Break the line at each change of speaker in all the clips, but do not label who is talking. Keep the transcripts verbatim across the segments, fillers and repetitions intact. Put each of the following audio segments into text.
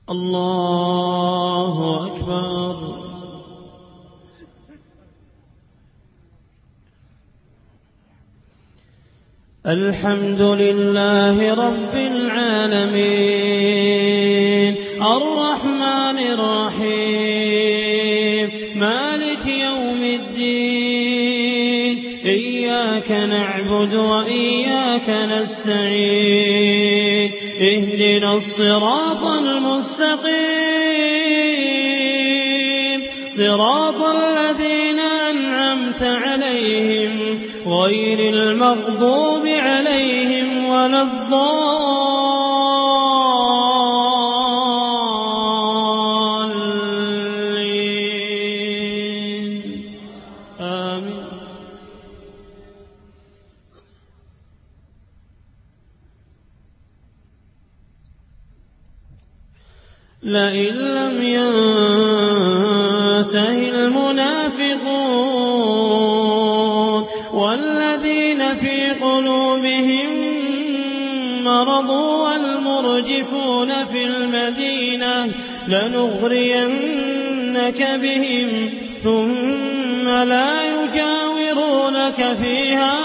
الله أكبر. الحمد لله رب العالمين الرحمن الرحيم مالك يوم الدين إياك نعبد وإياك نستعين اهدنا الصراط المستقيم صراط الذين أنعمت عليهم غير المغضوب عليهم ولا الضالين آمين. لئن لم ينته المنافقون والذين في قلوبهم مرض والمرجفون في المدينة لنغرينك بهم ثم لا يجاورونك فيها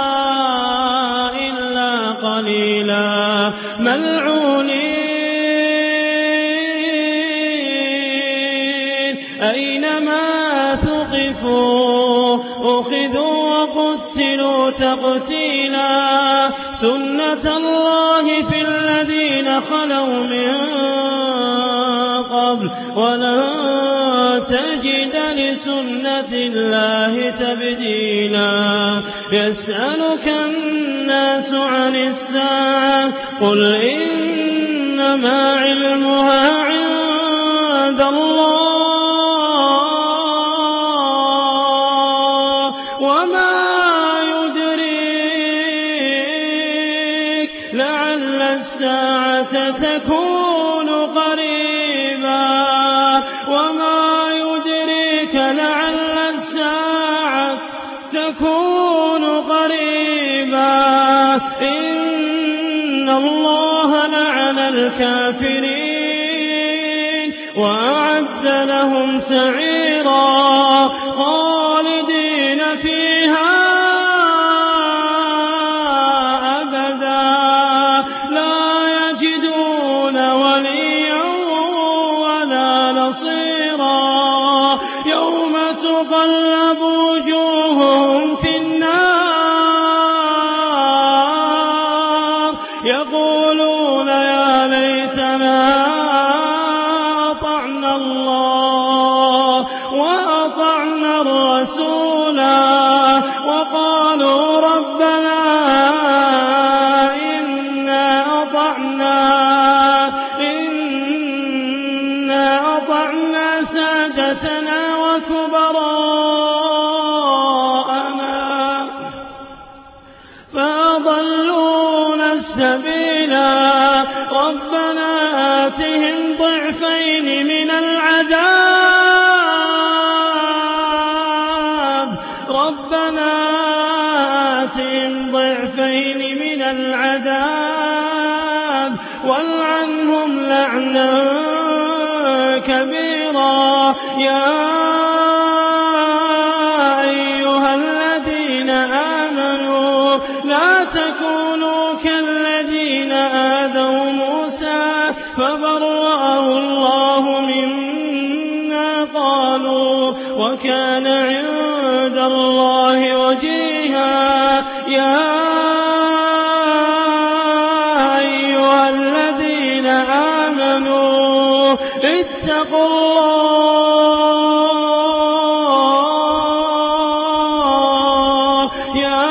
إلا قليلا ملعونين أينما ثقفوا أخذوا وقتلوا تقتيلا سنة الله في الذين خلوا من قبل ولن تجد لسنة الله تبديلا. يسألك الناس عن الساعة قل إنما علمها عند الله وما يدريك لعل الساعة تكون قريبا وما يدريك لعل الساعة تكون قريبا إن الله لعن الكافرين وأعد لهم سعيرا خالدين فيها أبدا لا يجدون وليا ولا نصيرا يوم تقلب وجوههم في النار يقولون يا ليتنا أطعنا الله وأطعنا الرسولا وقالوا ربنا إنا أطعنا إنا أطعنا سادتنا وكبراءنا فأضلونا السبيلا ربنا آتهم ضعفين من العذاب ربنا آتهم ضعفين من العذاب والعنهم لعنا كبيرا. يا أيها الذين آمنوا لا تكونوا كالذين آذوا موسى فبرأه الله مما قالوا وكان عند الله وجيها. يا أيها الذين آمنوا اتقوا الله يا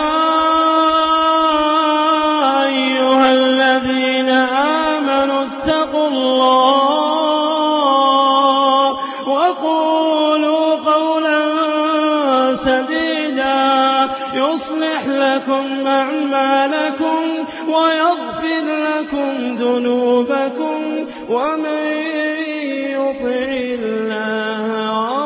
أيها الذين آمنوا اتقوا الله وقولوا قولا سديدا يصلح لكم أعمالكم ويغفر لكم ذنوبكم ومن يطع الله